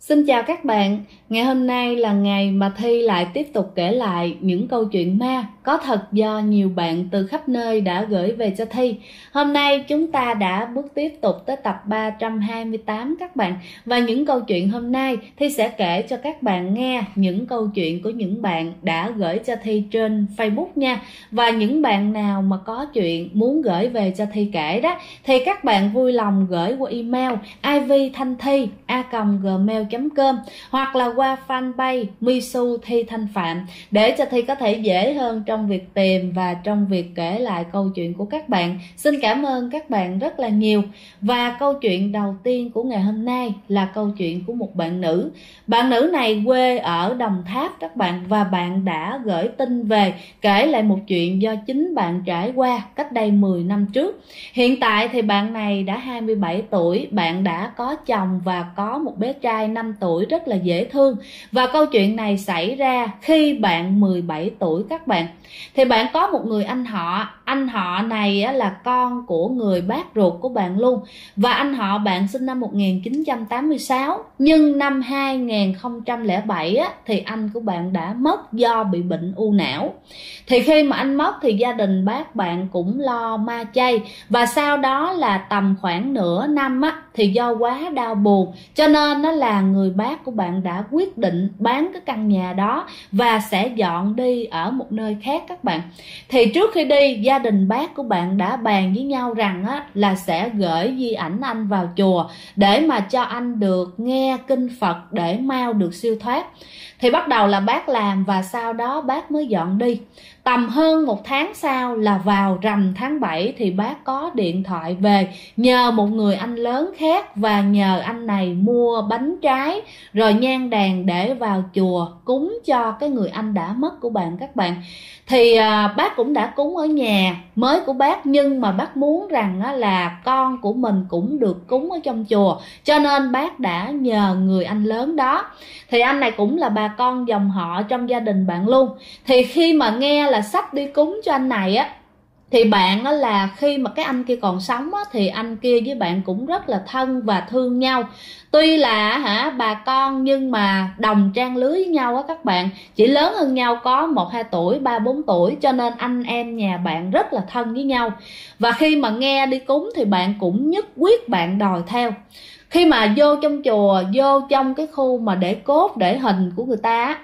Xin chào các bạn, ngày hôm nay là ngày mà Thi lại tiếp tục kể lại những câu chuyện ma có thật do nhiều bạn từ khắp nơi đã gửi về cho Thi. Hôm nay chúng ta đã bước tiếp tục tới tập 328 các bạn. Và những câu chuyện hôm nay Thi sẽ kể cho các bạn nghe những câu chuyện của những bạn đã gửi cho Thi trên Facebook nha. Và những bạn nào mà có chuyện muốn gửi về cho Thi kể đó thì các bạn vui lòng gửi qua email ivthanhthi@gmail.com hoặc là qua fanpage Misu Thi Thanh Phạm để cho Thi có thể dễ hơn trong việc tìm và trong việc kể lại câu chuyện của các bạn. Xin cảm ơn các bạn rất là nhiều. Và câu chuyện đầu tiên của ngày hôm nay là câu chuyện của một bạn nữ. Bạn nữ này quê ở Đồng Tháp các bạn, và bạn đã gửi tin về kể lại một chuyện do chính bạn trải qua cách đây 10 năm trước. Hiện tại thì bạn này đã 27 tuổi, bạn đã có chồng và có một bé trai 5 tuổi rất là dễ thương. Và câu chuyện này xảy ra khi bạn 17 tuổi các bạn. Thì bạn có một người anh họ này là con của người bác ruột của bạn luôn. Và anh họ bạn sinh năm 1986, nhưng năm 2007 thì anh của bạn đã mất do bị bệnh u não. Thì khi mà anh mất thì gia đình bác bạn cũng lo ma chay, và sau đó là tầm khoảng nửa năm thì do quá đau buồn cho nên là người bác của bạn đã quyết định bán cái căn nhà đó và sẽ dọn đi ở một nơi khác các bạn. Thì trước khi đi, gia đình bác của bạn đã bàn với nhau rằng là sẽ gửi di ảnh anh vào chùa để mà cho anh được nghe kinh Phật để mau được siêu thoát. Thì bắt đầu là bác làm và sau đó bác mới dọn đi. Tầm hơn một tháng sau là vào rằm tháng 7 thì bác có điện thoại về nhờ một người anh lớn khác, và nhờ anh này mua bánh trái rồi nhang đèn để vào chùa cúng cho cái người anh đã mất của bạn các bạn. Thì bác cũng đã cúng ở nhà mới của bác, nhưng mà bác muốn rằng là con của mình cũng được cúng ở trong chùa, cho nên bác đã nhờ người anh lớn đó. Thì anh này cũng là bà con dòng họ trong gia đình bạn luôn. Thì khi mà nghe là sắp đi cúng cho anh này thì bạn là khi mà cái anh kia còn sống thì anh kia với bạn cũng rất là thân và thương nhau. Tuy là bà con nhưng mà đồng trang lứa với nhau các bạn, chỉ lớn hơn nhau có 1-2 tuổi, 3-4 tuổi, cho nên anh em nhà bạn rất là thân với nhau. Và khi mà nghe đi cúng thì bạn cũng nhất quyết bạn đòi theo. Khi mà vô trong chùa, vô trong cái khu mà để cốt để hình của người ta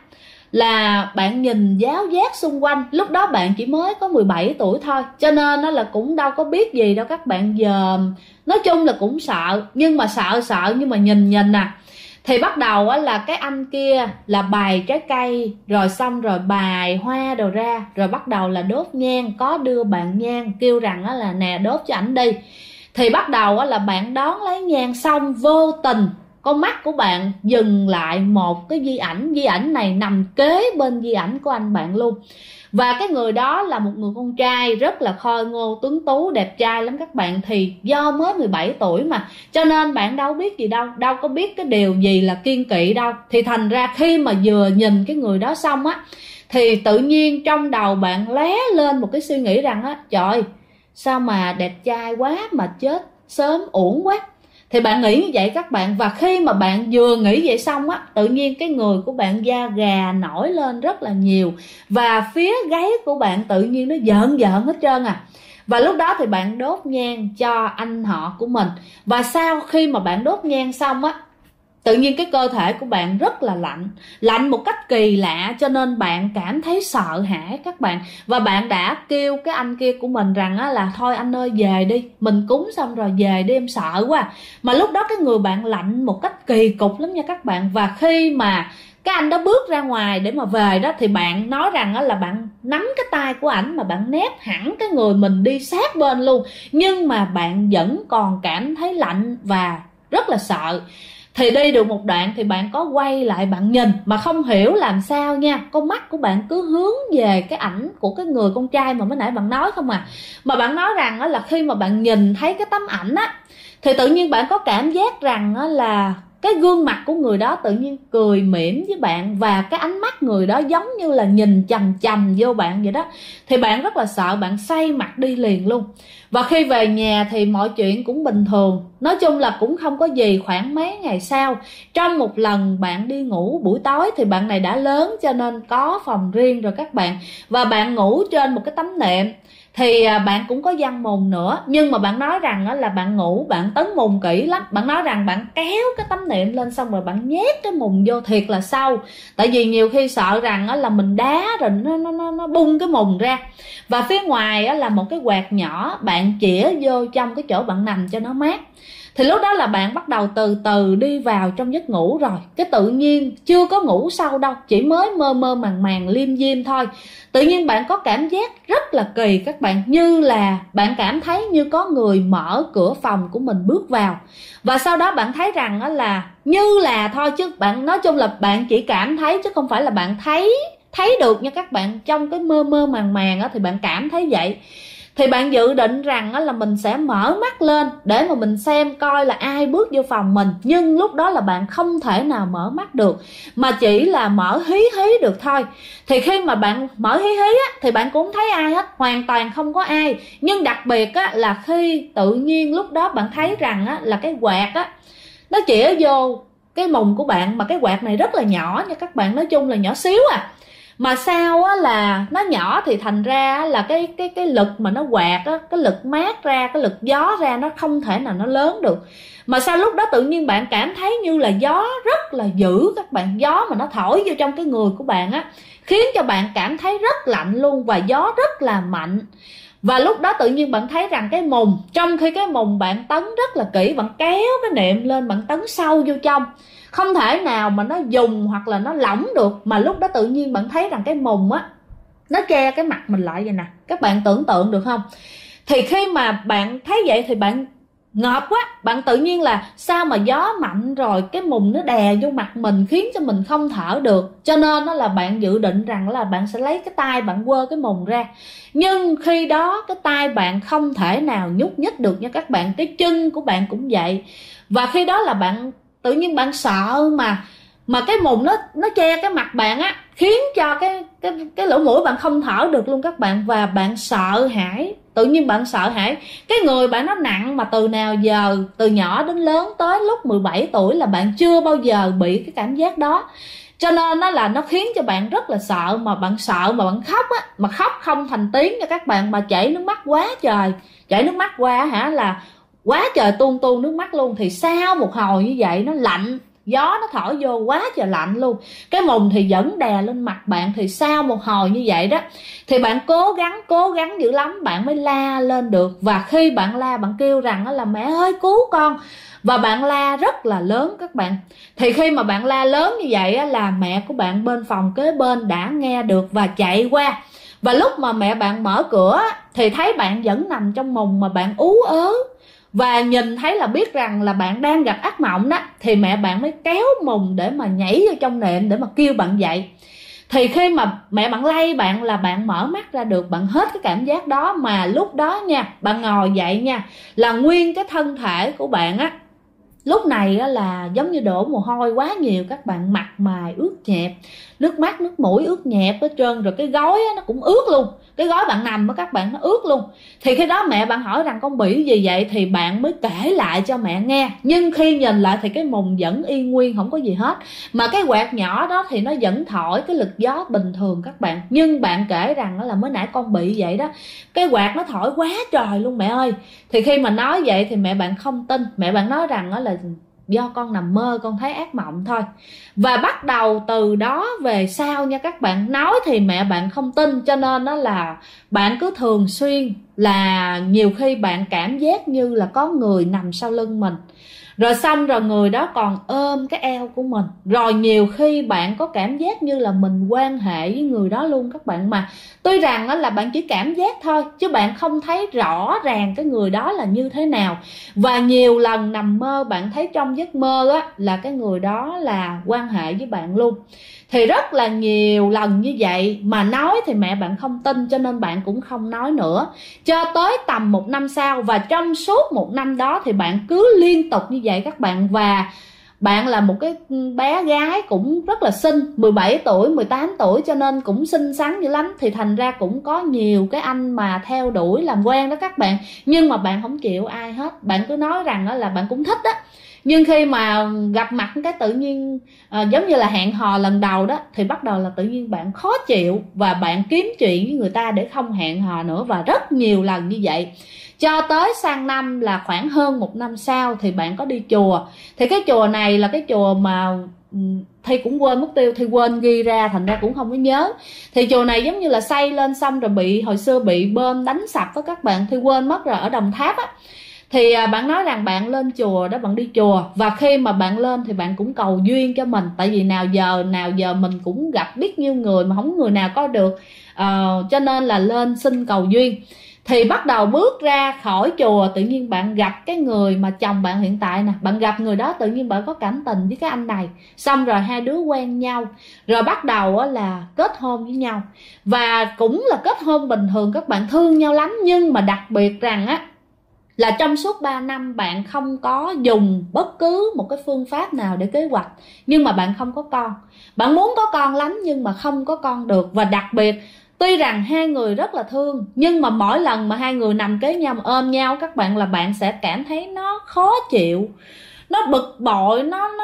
là bạn nhìn giáo giác xung quanh. Lúc đó bạn chỉ mới có 17 tuổi thôi, cho nên là cũng đâu có biết gì đâu các bạn. Giờ nói chung là cũng sợ, nhưng mà sợ nhưng mà nhìn thì bắt đầu là cái anh kia là bày trái cây, rồi xong rồi bày hoa đồ ra, rồi bắt đầu là đốt nhang, có đưa bạn nhang kêu rằng là nè đốt cho ảnh đi. Thì bắt đầu là bạn đón lấy nhang xong vô tình con mắt của bạn dừng lại một cái di ảnh này nằm kế bên di ảnh của anh bạn luôn. Và cái người đó là một người con trai rất là khôi ngô tuấn tú, đẹp trai lắm các bạn. Thì do mới 17 tuổi mà, cho nên bạn đâu biết gì đâu có biết cái điều gì là kiêng kỵ đâu. Thì thành ra khi mà vừa nhìn cái người đó xong thì tự nhiên trong đầu bạn lóe lên một cái suy nghĩ rằng trời, sao mà đẹp trai quá mà chết sớm uổng quá. Thì bạn nghĩ như vậy các bạn. Và khi mà bạn vừa nghĩ vậy xong tự nhiên cái người của bạn da gà nổi lên rất là nhiều, và phía gáy của bạn tự nhiên nó giận hết trơn Và lúc đó thì bạn đốt nhang cho anh họ của mình. Và sau khi mà bạn đốt nhang xong tự nhiên cái cơ thể của bạn rất là lạnh một cách kỳ lạ, cho nên bạn cảm thấy sợ hãi các bạn. Và bạn đã kêu cái anh kia của mình rằng là thôi anh ơi về đi, mình cúng xong rồi về đi, em sợ quá. Mà lúc đó cái người bạn lạnh một cách kỳ cục lắm nha các bạn. Và khi mà cái anh đó bước ra ngoài để mà về đó thì bạn nói rằng là bạn nắm cái tay của ảnh mà bạn nép hẳn cái người mình đi sát bên luôn, nhưng mà bạn vẫn còn cảm thấy lạnh và rất là sợ. Thì đi được một đoạn thì bạn có quay lại bạn nhìn, mà không hiểu làm sao nha, con mắt của bạn cứ hướng về cái ảnh của cái người con trai mà mới nãy bạn nói không Mà bạn nói rằng là khi mà bạn nhìn thấy cái tấm ảnh thì tự nhiên bạn có cảm giác rằng là cái gương mặt của người đó tự nhiên cười mỉm với bạn, và cái ánh mắt người đó giống như là nhìn chằm chằm vô bạn vậy đó, thì bạn rất là sợ, bạn xoay mặt đi liền luôn. Và khi về nhà thì mọi chuyện cũng bình thường, nói chung là cũng không có gì. Khoảng mấy ngày sau, trong một lần bạn đi ngủ buổi tối, thì bạn này đã lớn cho nên có phòng riêng rồi các bạn, và bạn ngủ trên một cái tấm nệm. Thì bạn cũng có giăng mùng nữa, nhưng mà bạn nói rằng là bạn ngủ bạn tấn mùng kỹ lắm. Bạn nói rằng bạn kéo cái tấm nệm lên, xong rồi bạn nhét cái mùng vô thiệt là sâu, tại vì nhiều khi sợ rằng là mình đá rồi nó bung cái mùng ra. Và phía ngoài là một cái quạt nhỏ, bạn chĩa vô trong cái chỗ bạn nằm cho nó mát. Thì lúc đó là bạn bắt đầu từ từ đi vào trong giấc ngủ rồi. Cái tự nhiên chưa có ngủ sâu đâu, chỉ mới mơ mơ màng màng liêm diêm thôi. Tự nhiên bạn có cảm giác rất là kỳ các bạn, như là bạn cảm thấy như có người mở cửa phòng của mình bước vào. Và sau đó bạn thấy rằng là như là thôi, chứ bạn nói chung là bạn chỉ cảm thấy chứ không phải là bạn thấy được nha các bạn. Trong cái mơ mơ màng màng thì bạn cảm thấy vậy. Thì bạn dự định rằng là mình sẽ mở mắt lên để mà mình xem coi là ai bước vô phòng mình. Nhưng lúc đó là bạn không thể nào mở mắt được, mà chỉ là mở hí hí được thôi. Thì khi mà bạn mở hí hí thì bạn cũng không thấy ai hết, hoàn toàn không có ai. Nhưng đặc biệt là khi tự nhiên lúc đó bạn thấy rằng là cái quạt nó chĩa vô cái mùng của bạn. Mà cái quạt này rất là nhỏ nha các bạn, nói chung là nhỏ xíu mà sao là nó nhỏ thì thành ra là cái lực mà nó quạt cái lực mát ra, cái lực gió ra, nó không thể nào nó lớn được. Mà sao lúc đó tự nhiên bạn cảm thấy như là gió rất là dữ các bạn, gió mà nó thổi vô trong cái người của bạn khiến cho bạn cảm thấy rất lạnh luôn, và gió rất là mạnh. Và lúc đó tự nhiên bạn thấy rằng cái mùng, trong khi cái mùng bạn tấn rất là kỹ, bạn kéo cái nệm lên, bạn tấn sâu vô trong, không thể nào mà nó dùng hoặc là nó lỏng được. Mà lúc đó tự nhiên bạn thấy rằng cái mùng nó che cái mặt mình lại vậy nè, các bạn tưởng tượng được không? Thì khi mà bạn thấy vậy thì bạn ngợp quá, bạn tự nhiên là sao mà gió mạnh rồi cái mùng nó đè vô mặt mình, khiến cho mình không thở được. Cho nên là bạn dự định rằng là bạn sẽ lấy cái tay bạn quơ cái mùng ra. Nhưng khi đó cái tay bạn không thể nào nhúc nhích được nha các bạn, cái chân của bạn cũng vậy. Và khi đó là bạn tự nhiên bạn sợ, mà cái mùng nó che cái mặt bạn khiến cho cái lỗ mũi bạn không thở được luôn các bạn. Và bạn sợ hãi, tự nhiên bạn sợ hãi. Cái người bạn nó nặng, mà từ nào giờ, từ nhỏ đến lớn tới lúc 17 tuổi là bạn chưa bao giờ bị cái cảm giác đó. Cho nên nó khiến cho bạn rất là sợ, mà bạn sợ mà bạn khóc mà khóc không thành tiếng cho các bạn, mà chảy nước mắt quá trời, chảy nước mắt qua là quá trời, tuôn nước mắt luôn. Thì sau một hồi như vậy nó lạnh, gió nó thổi vô quá trời lạnh luôn, cái mùng thì vẫn đè lên mặt bạn. Thì sau một hồi như vậy đó thì bạn cố gắng dữ lắm bạn mới la lên được. Và khi bạn la, bạn kêu rằng là mẹ ơi cứu con, và bạn la rất là lớn các bạn. Thì khi mà bạn la lớn như vậy là mẹ của bạn bên phòng kế bên đã nghe được và chạy qua. Và lúc mà mẹ bạn mở cửa thì thấy bạn vẫn nằm trong mùng mà bạn ú ớ, và nhìn thấy là biết rằng là bạn đang gặp ác mộng đó. Thì mẹ bạn mới kéo mùng để mà nhảy vô trong nệm để mà kêu bạn dậy. Thì khi mà mẹ bạn lay bạn là bạn mở mắt ra được, bạn hết cái cảm giác đó. Mà lúc đó nha, bạn ngồi dậy nha, là nguyên cái thân thể của bạn lúc này là giống như đổ mồ hôi quá nhiều các bạn, mặt mày ướt nhẹp, nước mắt nước mũi ướt nhẹp hết trơn, rồi cái gối nó cũng ướt luôn, cái gối bạn nằm các bạn nó ướt luôn. Thì khi đó mẹ bạn hỏi rằng con bị gì vậy, thì bạn mới kể lại cho mẹ nghe. Nhưng khi nhìn lại thì cái mùng vẫn y nguyên, không có gì hết, mà cái quạt nhỏ đó thì nó vẫn thổi cái lực gió bình thường các bạn. Nhưng bạn kể rằng là mới nãy con bị vậy đó, cái quạt nó thổi quá trời luôn mẹ ơi. Thì khi mà nói vậy thì mẹ bạn không tin, mẹ bạn nói rằng là do con nằm mơ, con thấy ác mộng thôi. Và bắt đầu từ đó về sau nha các bạn, nói thì mẹ bạn không tin, cho nên là bạn cứ thường xuyên là nhiều khi bạn cảm giác như là có người nằm sau lưng mình, rồi xong rồi người đó còn ôm cái eo của mình. Rồi nhiều khi bạn có cảm giác như là mình quan hệ với người đó luôn các bạn. Mà tuy rằng là bạn chỉ cảm giác thôi, chứ bạn không thấy rõ ràng cái người đó là như thế nào. Và nhiều lần nằm mơ bạn thấy trong giấc mơ là cái người đó là quan hệ với bạn luôn. Thì rất là nhiều lần như vậy, mà nói thì mẹ bạn không tin, cho nên bạn cũng không nói nữa. Cho tới tầm 1 năm sau, và trong suốt 1 năm đó thì bạn cứ liên tục như vậy các bạn. Và bạn là một cái bé gái cũng rất là xinh, 17 tuổi 18 tuổi, cho nên cũng xinh xắn dữ lắm, thì thành ra cũng có nhiều cái anh mà theo đuổi làm quen đó các bạn. Nhưng mà bạn không chịu ai hết, bạn cứ nói rằng đó là bạn cũng thích đó, nhưng khi mà gặp mặt cái tự nhiên giống như là hẹn hò lần đầu đó, thì bắt đầu là tự nhiên bạn khó chịu và bạn kiếm chuyện với người ta để không hẹn hò nữa, và rất nhiều lần như vậy. Cho tới sang năm là khoảng hơn 1 năm sau thì bạn có đi chùa. Thì cái chùa này là cái chùa mà Thi cũng quên mất tiêu, Thi quên ghi ra thành ra cũng không có nhớ. Thì chùa này giống như là xây lên xong rồi hồi xưa bị bom đánh sập đó các bạn, Thi quên mất rồi, ở Đồng Tháp á. Thì bạn nói rằng bạn lên chùa đó, bạn đi chùa, và khi mà bạn lên thì bạn cũng cầu duyên cho mình, tại vì nào giờ mình cũng gặp biết nhiêu người mà không người nào có được, cho nên là lên xin cầu duyên. Thì bắt đầu bước ra khỏi chùa, tự nhiên bạn gặp cái người mà chồng bạn hiện tại nè, bạn gặp người đó, tự nhiên bạn có cảm tình với cái anh này, xong rồi hai đứa quen nhau, rồi bắt đầu là kết hôn với nhau. Và cũng là kết hôn bình thường, các bạn thương nhau lắm, nhưng mà đặc biệt rằng á là trong suốt 3 năm bạn không có dùng bất cứ một cái phương pháp nào để kế hoạch, nhưng mà bạn không có con. Bạn muốn có con lắm nhưng mà không có con được. Và đặc biệt, tuy rằng hai người rất là thương, nhưng mà mỗi lần mà hai người nằm kế nhau ôm nhau các bạn, là bạn sẽ cảm thấy nó khó chịu, nó bực bội,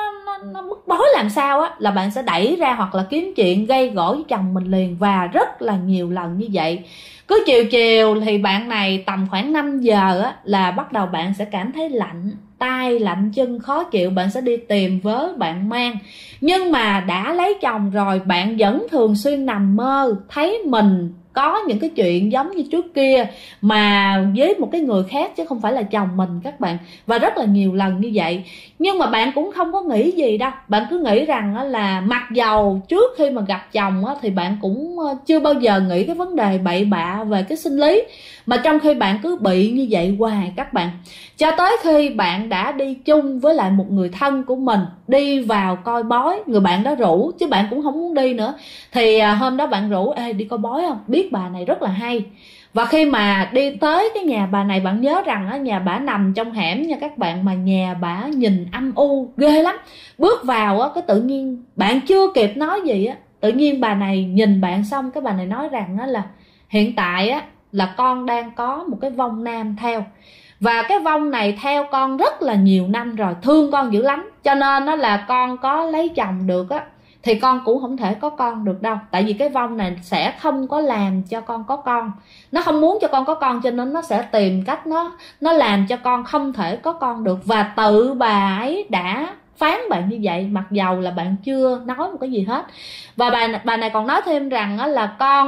nó bức bối làm sao á, là bạn sẽ đẩy ra hoặc là kiếm chuyện gây gổ với chồng mình liền. Và rất là nhiều lần như vậy. Cứ chiều thì bạn này tầm khoảng 5 giờ á, là bắt đầu bạn sẽ cảm thấy lạnh tay lạnh chân khó chịu, bạn sẽ đi tìm vớ bạn mang. Nhưng mà đã lấy chồng rồi, bạn vẫn thường xuyên nằm mơ thấy mình có những cái chuyện giống như trước kia mà với một cái người khác chứ không phải là chồng mình các bạn. Và rất là nhiều lần như vậy. Nhưng mà bạn cũng không có nghĩ gì đâu, bạn cứ nghĩ rằng là mặc dầu trước khi mà gặp chồng thì bạn cũng chưa bao giờ nghĩ cái vấn đề bậy bạ về cái sinh lý, mà trong khi bạn cứ bị như vậy hoài các bạn. Cho tới khi bạn đã đi chung với lại một người thân của mình đi vào coi bói, người bạn đó rủ chứ bạn cũng không muốn đi nữa. Thì hôm đó bạn rủ: ê đi coi bói không, biết bà này rất là hay. Và khi mà đi tới cái nhà bà này, bạn nhớ rằng nhà bà nằm trong hẻm nha các bạn, mà nhà bà nhìn âm u ghê lắm. Bước vào cái tự nhiên bạn chưa kịp nói gì á, tự nhiên bà này nhìn bạn xong cái bà này nói rằng là hiện tại là con đang có một cái vong nam theo, và cái vong này theo con rất là nhiều năm rồi, thương con dữ lắm, cho nên nó là con có lấy chồng được thì con cũng không thể có con được đâu, tại vì cái vong này sẽ không có làm cho con có con, nó không muốn cho con có con, cho nên nó sẽ tìm cách nó làm cho con không thể có con được. Và tự bà ấy đã phán bạn như vậy, mặc dầu là bạn chưa nói một cái gì hết. Và bà này còn nói thêm rằng là con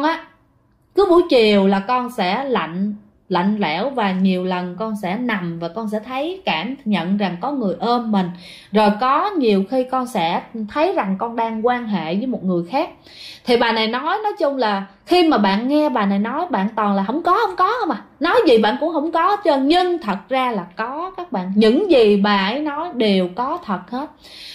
cứ buổi chiều là con sẽ lạnh lẽo, và nhiều lần con sẽ nằm và con sẽ cảm nhận rằng có người ôm mình, rồi có nhiều khi con sẽ thấy rằng con đang quan hệ với một người khác. Thì bà này nói chung là khi mà bạn nghe bà này nói, bạn toàn là không có mà nói gì bạn cũng không có chứ. Nhưng thật ra là có các bạn, những gì bà ấy nói đều có thật hết.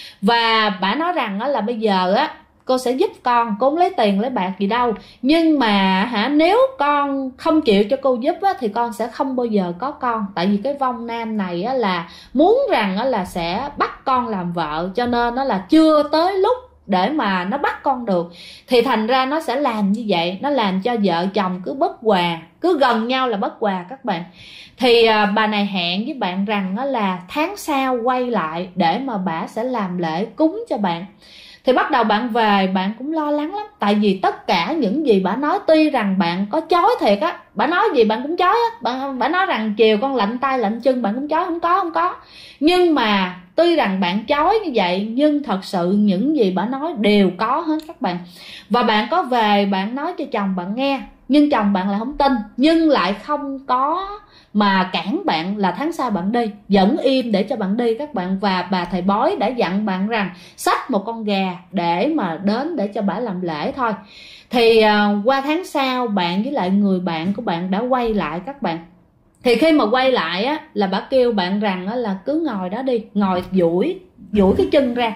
Và bà nói rằng là bây giờ cô sẽ giúp con, cô không lấy tiền lấy bạc gì đâu, nhưng mà nếu con không chịu cho cô giúp thì con sẽ không bao giờ có con. Tại vì cái vong nam này là muốn rằng là sẽ bắt con làm vợ, cho nên nó là chưa tới lúc để mà nó bắt con được. Thì thành ra nó sẽ làm như vậy, nó làm cho vợ chồng cứ bất hòa, cứ gần nhau là bất hòa các bạn. Thì bà này hẹn với bạn rằng là tháng sau quay lại để mà bà sẽ làm lễ cúng cho bạn. Thì bắt đầu bạn về, bạn cũng lo lắng lắm, tại vì tất cả những gì bà nói, tuy rằng bạn có chối thiệt bà nói gì bạn cũng chối bà nói rằng chiều con lạnh tay lạnh chân, bạn cũng chối không có. Nhưng mà tuy rằng bạn chối như vậy, nhưng thật sự những gì bà nói đều có hết các bạn. Và bạn có về bạn nói cho chồng bạn nghe, nhưng chồng bạn lại không tin, nhưng lại không có mà cản bạn là tháng sau bạn đi, vẫn im để cho bạn đi các bạn. Và bà thầy bói đã dặn bạn rằng xách một con gà để mà đến để cho bà làm lễ thôi. Thì qua tháng sau, bạn với lại người bạn của bạn đã quay lại các bạn. Thì khi mà quay lại là bà kêu bạn rằng là cứ ngồi đó đi, ngồi duỗi cái chân ra,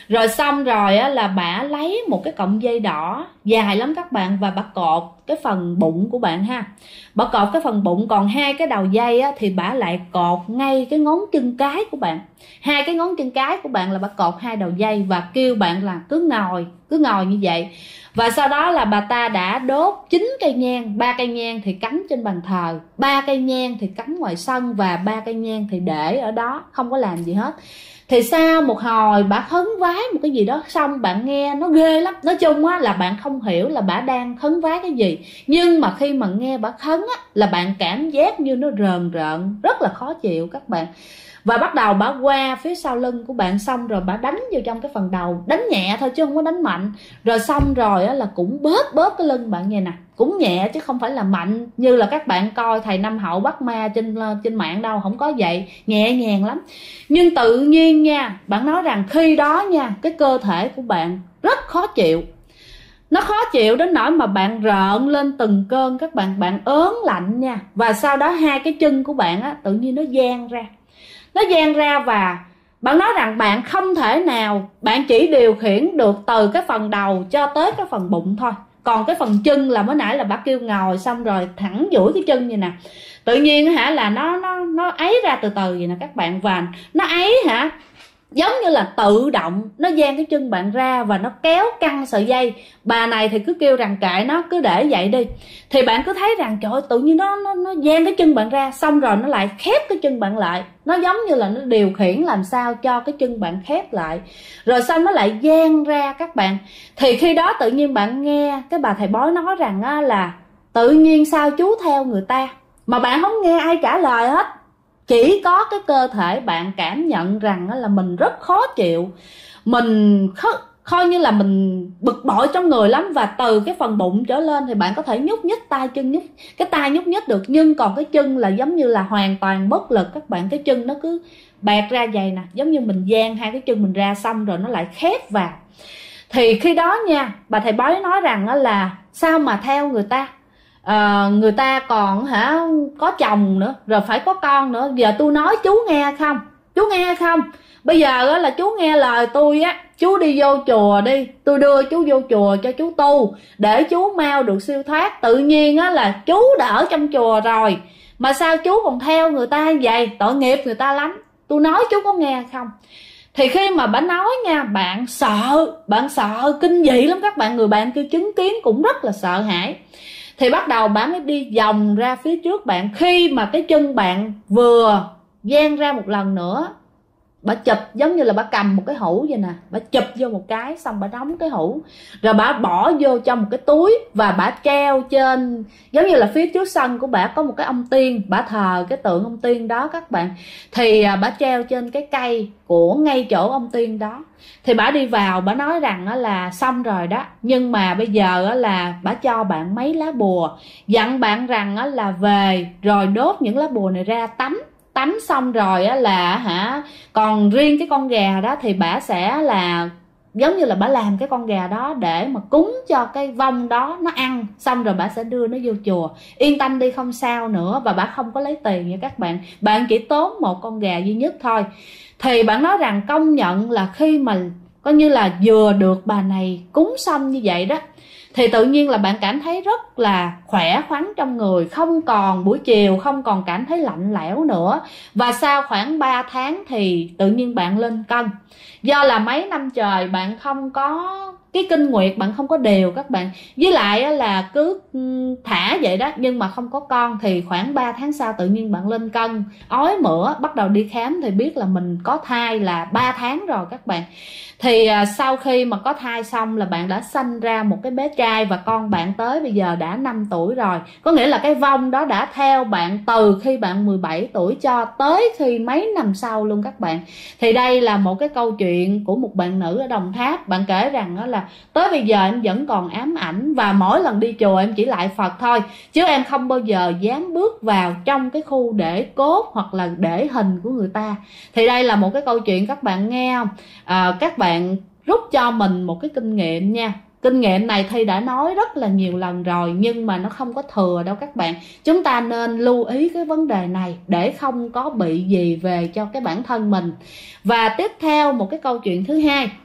Rồi xong rồi á, là bả lấy một cái cọng dây đỏ dài lắm các bạn, và bả cột cái phần bụng của bạn ha. Bả cột cái phần bụng, còn hai cái đầu dây á, thì bả lại cột ngay cái ngón chân cái của bạn. Hai cái ngón chân cái của bạn là bả cột hai đầu dây và kêu bạn là cứ ngồi như vậy. Và sau đó là bà ta đã đốt 9 cây nhang, 3 cây nhang thì cắm trên bàn thờ, 3 cây nhang thì cắm ngoài sân, và 3 cây nhang thì để ở đó không có làm gì hết. Thì sau một hồi bả khấn vái một cái gì đó xong, bạn nghe nó ghê lắm. Nói chung á là bạn không hiểu là bả đang khấn vái cái gì, nhưng mà khi mà nghe bả khấn á là bạn cảm giác như nó rờn rợn, rất là khó chịu các bạn. Và bắt đầu bả qua phía sau lưng của bạn, xong rồi bả đánh vô trong cái phần đầu, đánh nhẹ thôi chứ không có đánh mạnh. Rồi xong rồi á là cũng bóp cái lưng bạn vậy nè, cũng nhẹ chứ không phải là mạnh như là các bạn coi thầy Năm Hậu bắt ma trên mạng đâu, không có vậy, nhẹ nhàng lắm. Nhưng tự nhiên nha, bạn nói rằng khi đó nha, cái cơ thể của bạn rất khó chịu. Nó khó chịu đến nỗi mà bạn rợn lên từng cơn các bạn ớn lạnh nha. Và sau đó hai cái chân của bạn á tự nhiên nó dang ra. Nó dang ra và bạn nói rằng bạn không thể nào, bạn chỉ điều khiển được từ cái phần đầu cho tới cái phần bụng thôi. Còn cái phần chân là mới nãy là bác kêu ngồi xong rồi thẳng duỗi cái chân vậy nè. Tự nhiên hả là nó ấy ra từ từ vậy nè các bạn. Và nó ấy hả, giống như là tự động nó dang cái chân bạn ra và nó kéo căng sợi dây. Bà này thì cứ kêu rằng kệ nó, cứ để vậy đi. Thì bạn cứ thấy rằng trời ơi, tự nhiên nó dang cái chân bạn ra, xong rồi nó lại khép cái chân bạn lại. Nó giống như là nó điều khiển làm sao cho cái chân bạn khép lại, rồi xong nó lại dang ra các bạn. Thì khi đó tự nhiên bạn nghe cái bà thầy bói nói rằng á, là tự nhiên sao chú theo người ta, mà bạn không nghe ai trả lời hết. Chỉ có cái cơ thể bạn cảm nhận rằng là mình rất khó chịu, mình coi như là mình bực bội trong người lắm. Và từ cái phần bụng trở lên thì bạn có thể nhúc nhích tay chân, cái tay nhúc nhích được, nhưng còn cái chân là giống như là hoàn toàn bất lực các bạn. Cái chân nó cứ bẹt ra vậy nè, giống như mình dang hai cái chân mình ra xong rồi nó lại khép vào. Thì khi đó nha, bà thầy bói nói rằng là sao mà theo người ta, người ta còn có chồng nữa, rồi phải có con nữa. Giờ tôi nói chú nghe không? Chú nghe không? Bây giờ là chú nghe lời tôi á, chú đi vô chùa đi, tôi đưa chú vô chùa cho chú tu để chú mau được siêu thoát. Tự nhiên á là chú đã ở trong chùa rồi mà sao chú còn theo người ta vậy? Tội nghiệp người ta lắm. Tôi nói chú có nghe không? Thì khi mà bà nói nha, bạn sợ kinh dị lắm các bạn. Người bạn kêu chứng kiến cũng rất là sợ hãi. Thì bắt đầu bà mới đi vòng ra phía trước bạn. Khi mà cái chân bạn vừa dang ra một lần nữa, bà chụp giống như là bà cầm một cái hũ vậy nè, bà chụp vô một cái, xong bà đóng cái hũ, rồi bà bỏ vô trong một cái túi và bà treo trên, giống như là phía trước sân của bà có một cái ông tiên, bà thờ cái tượng ông tiên đó các bạn. Thì bà treo trên cái cây của ngay chỗ ông tiên đó. Thì bà đi vào, bà nói rằng là xong rồi đó, nhưng mà bây giờ là bà cho bạn mấy lá bùa, dặn bạn rằng là về rồi đốt những lá bùa này ra, tắm xong rồi là còn riêng cái con gà đó thì bà sẽ là giống như là bà làm cái con gà đó để mà cúng cho cái vong đó nó ăn, xong rồi bà sẽ đưa nó vô chùa. Yên tâm đi, không sao nữa. Và bà không có lấy tiền nha các bạn, bạn chỉ tốn một con gà duy nhất thôi. Thì bạn nói rằng công nhận là khi mà coi như là vừa được bà này cúng xong như vậy đó, thì tự nhiên là bạn cảm thấy rất là khỏe khoắn trong người, không còn buổi chiều không còn cảm thấy lạnh lẽo nữa. Và sau khoảng 3 tháng thì tự nhiên bạn lên cân. Do là mấy năm trời bạn không có cái kinh nguyệt, bạn không có đều các bạn, với lại là cứ thả vậy đó nhưng mà không có con. Thì khoảng 3 tháng sau tự nhiên bạn lên cân, ói mửa, bắt đầu đi khám thì biết là mình có thai là 3 tháng rồi các bạn. Thì sau khi mà có thai xong là bạn đã sanh ra một cái bé trai, và con bạn tới bây giờ đã 5 tuổi rồi. Có nghĩa là cái vong đó đã theo bạn từ khi bạn 17 tuổi cho tới khi mấy năm sau luôn các bạn. Thì đây là một cái câu chuyện của một bạn nữ ở Đồng Tháp. Bạn kể rằng là tới bây giờ em vẫn còn ám ảnh, và mỗi lần đi chùa em chỉ lại Phật thôi, chứ em không bao giờ dám bước vào trong cái khu để cốt hoặc là để hình của người ta. Thì đây là một cái câu chuyện các bạn nghe không? Các bạn rút cho mình một cái kinh nghiệm nha. Kinh nghiệm này Thi đã nói rất là nhiều lần rồi, nhưng mà nó không có thừa đâu các bạn. Chúng ta nên lưu ý cái vấn đề này để không có bị gì về cho cái bản thân mình. Và tiếp theo một cái câu chuyện thứ hai.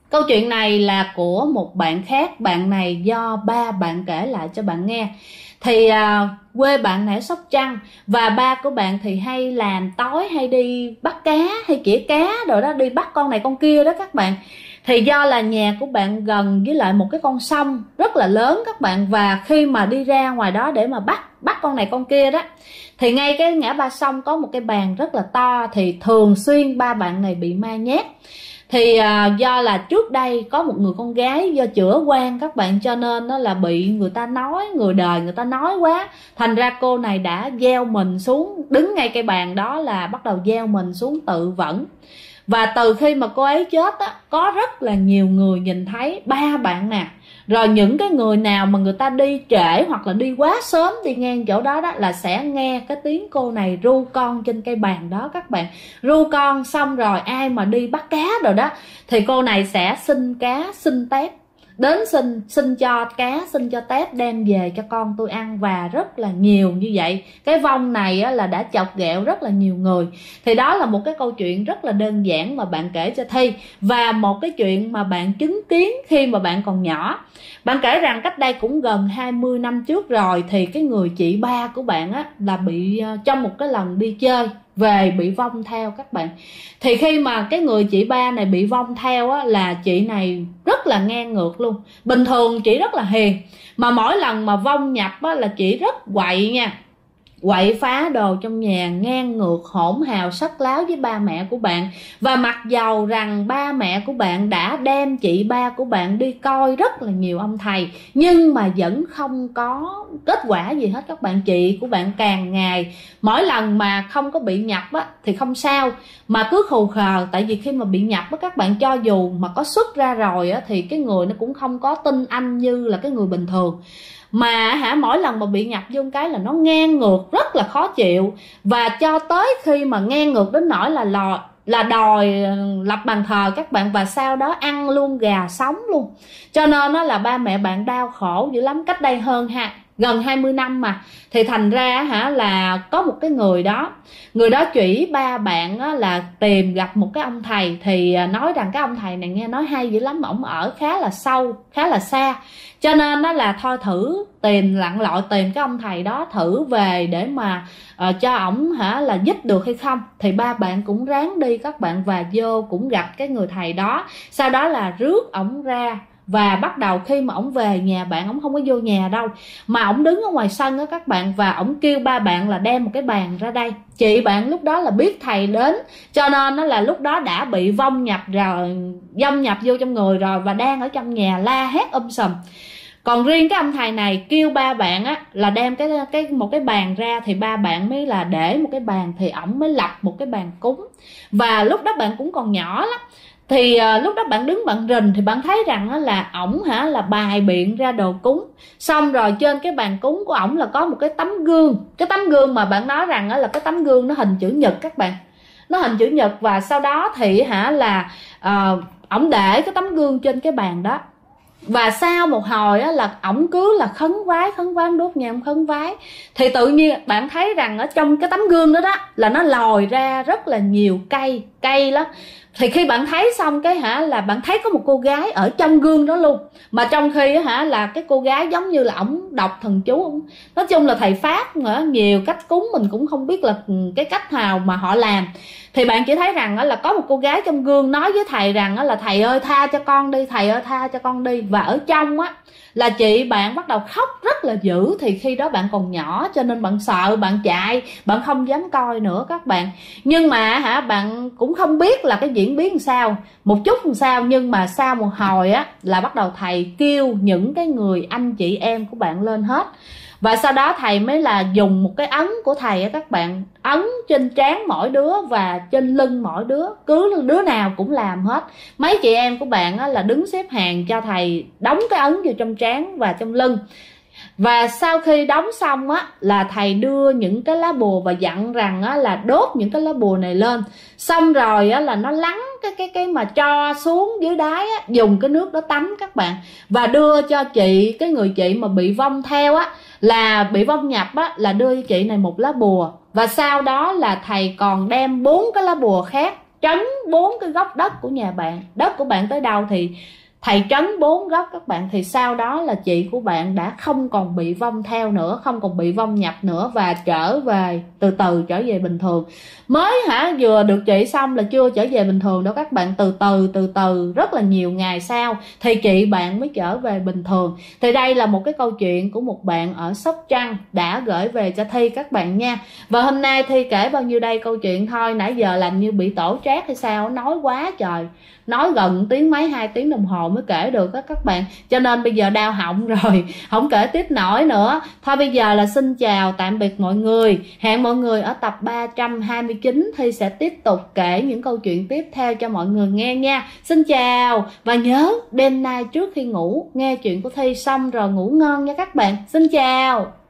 Câu chuyện này là của một bạn khác, bạn này do ba bạn kể lại cho bạn nghe. Thì quê bạn này ở Sóc Trăng, và ba của bạn thì hay làm tối, hay đi bắt cá, hay chĩa cá rồi đó, đi bắt con này con kia đó các bạn. Thì do là nhà của bạn gần với lại một cái con sông rất là lớn các bạn, và khi mà đi ra ngoài đó để mà bắt con này con kia đó, thì ngay cái ngã ba sông có một cái bàn rất là to, thì thường xuyên ba bạn này bị ma nhát. Thì do là trước đây có một người con gái do chữa quan các bạn, cho nên nó là bị người ta nói, người đời người ta nói quá, thành ra cô này đã gieo mình xuống, đứng ngay cây bàn đó là bắt đầu gieo mình xuống tự vẫn. Và từ khi mà cô ấy chết á, có rất là nhiều người nhìn thấy ba bạn nè, rồi những cái người nào mà người ta đi trễ hoặc là đi quá sớm đi ngang chỗ đó đó, là sẽ nghe cái tiếng cô này ru con trên cây bàn đó các bạn. Ru con xong rồi ai mà đi bắt cá rồi đó, thì cô này sẽ xin cá xin tép đến, xin cho cá, xin cho tép đem về cho con tôi ăn, và rất là nhiều như vậy. Cái vong này á, là đã chọc ghẹo rất là nhiều người. Thì đó là một cái câu chuyện rất là đơn giản mà bạn kể cho Thi, và một cái chuyện mà bạn chứng kiến khi mà bạn còn nhỏ. Bạn kể rằng cách đây cũng gần 20 năm trước rồi, thì cái người chị ba của bạn á, là bị trong một cái lần đi chơi về bị vong theo các bạn. Thì khi mà cái người chị ba này bị vong theo á, là chị này rất là ngang ngược luôn. Bình thường chị rất là hiền, mà mỗi lần mà vong nhập á, là chị rất quậy nha, quậy phá đồ trong nhà, ngang ngược, hỗn hào, sất láo với ba mẹ của bạn. Và mặc dầu rằng ba mẹ của bạn đã đem chị ba của bạn đi coi rất là nhiều ông thầy, nhưng mà vẫn không có kết quả gì hết các bạn. Chị của bạn càng ngày, mỗi lần mà không có bị nhập á, thì không sao, mà cứ khù khờ. Tại vì khi mà bị nhập á các bạn, cho dù mà có xuất ra rồi á, thì cái người nó cũng không có tin anh như là cái người bình thường. Mà mỗi lần mà bị nhập vô cái là nó ngang ngược, rất là khó chịu. Và cho tới khi mà ngang ngược đến nỗi là đòi lập bàn thờ các bạn, và sau đó ăn luôn gà sống luôn. Cho nên nó là ba mẹ bạn đau khổ dữ lắm. Cách đây gần 20 năm mà. Thì thành ra là có một cái người đó chỉ ba bạn là tìm gặp một cái ông thầy. Thì nói rằng cái ông thầy này nghe nói hay dữ lắm, ổng ở khá là sâu, khá là xa. Cho nên nó là thôi thử lặn lội tìm cái ông thầy đó thử về để mà cho ổng là giúp được hay không. Thì ba bạn cũng ráng đi các bạn, và vô cũng gặp cái người thầy đó. Sau đó là rước ổng ra, và bắt đầu khi mà ổng về nhà bạn, ổng không có vô nhà đâu, mà ổng đứng ở ngoài sân đó các bạn. Và ổng kêu ba bạn là đem một cái bàn ra đây. Chị bạn lúc đó là biết thầy đến, cho nên nó là lúc đó đã bị vong nhập vô trong người rồi, và đang ở trong nhà la hét sùm. Còn riêng cái ông thầy này kêu ba bạn á là đem một cái bàn ra, thì ba bạn mới là để một cái bàn, thì ổng mới lập một cái bàn cúng. Và lúc đó bạn cũng còn nhỏ lắm, thì lúc đó bạn đứng bạn rình, thì bạn thấy rằng là ổng là bài biện ra đồ cúng. Xong rồi trên cái bàn cúng của ổng là có một cái tấm gương. Cái tấm gương mà bạn nói rằng là cái tấm gương nó hình chữ nhật các bạn, nó hình chữ nhật. Và sau đó thì là ổng để cái tấm gương trên cái bàn đó. Và sau một hồi là ổng cứ là khấn vái đốt nhang khấn vái. Thì tự nhiên bạn thấy rằng ở trong cái tấm gương đó là nó lòi ra rất là nhiều cây lắm. Thì khi bạn thấy xong cái là bạn thấy có một cô gái ở trong gương đó luôn. Mà trong khi là cái cô gái giống như là ổng đọc thần chú. Nói chung là thầy Pháp nhiều cách cúng, mình cũng không biết là cái cách nào mà họ làm. Thì bạn chỉ thấy rằng là có một cô gái trong gương nói với thầy rằng là thầy ơi tha cho con đi, thầy ơi tha cho con đi. Và ở trong là chị bạn bắt đầu khóc rất là dữ. Thì khi đó bạn còn nhỏ cho nên bạn sợ, bạn chạy, bạn không dám coi nữa các bạn. Nhưng mà bạn cũng không biết là cái diễn biến làm sao, một chút làm sao. Nhưng mà sau một hồi là bắt đầu thầy kêu những cái người anh chị em của bạn lên hết. Và sau đó thầy mới là dùng một cái ấn của thầy các bạn, ấn trên trán mỗi đứa và trên lưng mỗi đứa, cứ đứa nào cũng làm hết. Mấy chị em của bạn là đứng xếp hàng cho thầy đóng cái ấn vô trong trán và trong lưng. Và sau khi đóng xong là thầy đưa những cái lá bùa và dặn rằng là đốt những cái lá bùa này lên. Xong rồi là nó lắng cái mà cho xuống dưới đáy dùng cái nước đó tắm các bạn. Và đưa cho chị, cái người chị mà bị vong theo là bị vong nhập là đưa cho chị này một lá bùa. Và sau đó là thầy còn đem 4 cái lá bùa khác trấn 4 cái góc đất của nhà bạn. Đất của bạn tới đâu thì thầy trấn 4 góc các bạn, thì sau đó là chị của bạn đã không còn bị vong theo nữa, không còn bị vong nhập nữa, và trở về từ từ trở về bình thường. Mới vừa được trị xong là chưa trở về bình thường đâu các bạn, từ từ rất là nhiều ngày sau thì chị bạn mới trở về bình thường. Thì đây là một cái câu chuyện của một bạn ở Sóc Trăng đã gửi về cho Thi các bạn nha. Và hôm nay Thi kể bao nhiêu đây câu chuyện thôi, nãy giờ làm như bị tổ trát hay sao, nói quá trời, nói gần tiếng mấy 2 tiếng đồng hồ mới kể được á các bạn, cho nên bây giờ đau họng rồi không kể tiếp nổi nữa. Thôi bây giờ là xin chào tạm biệt mọi người, hẹn mọi người ở tập 329 Thi sẽ tiếp tục kể những câu chuyện tiếp theo cho mọi người nghe nha. Xin chào, và nhớ đêm nay trước khi ngủ nghe chuyện của Thi xong rồi ngủ ngon nha các bạn. Xin chào.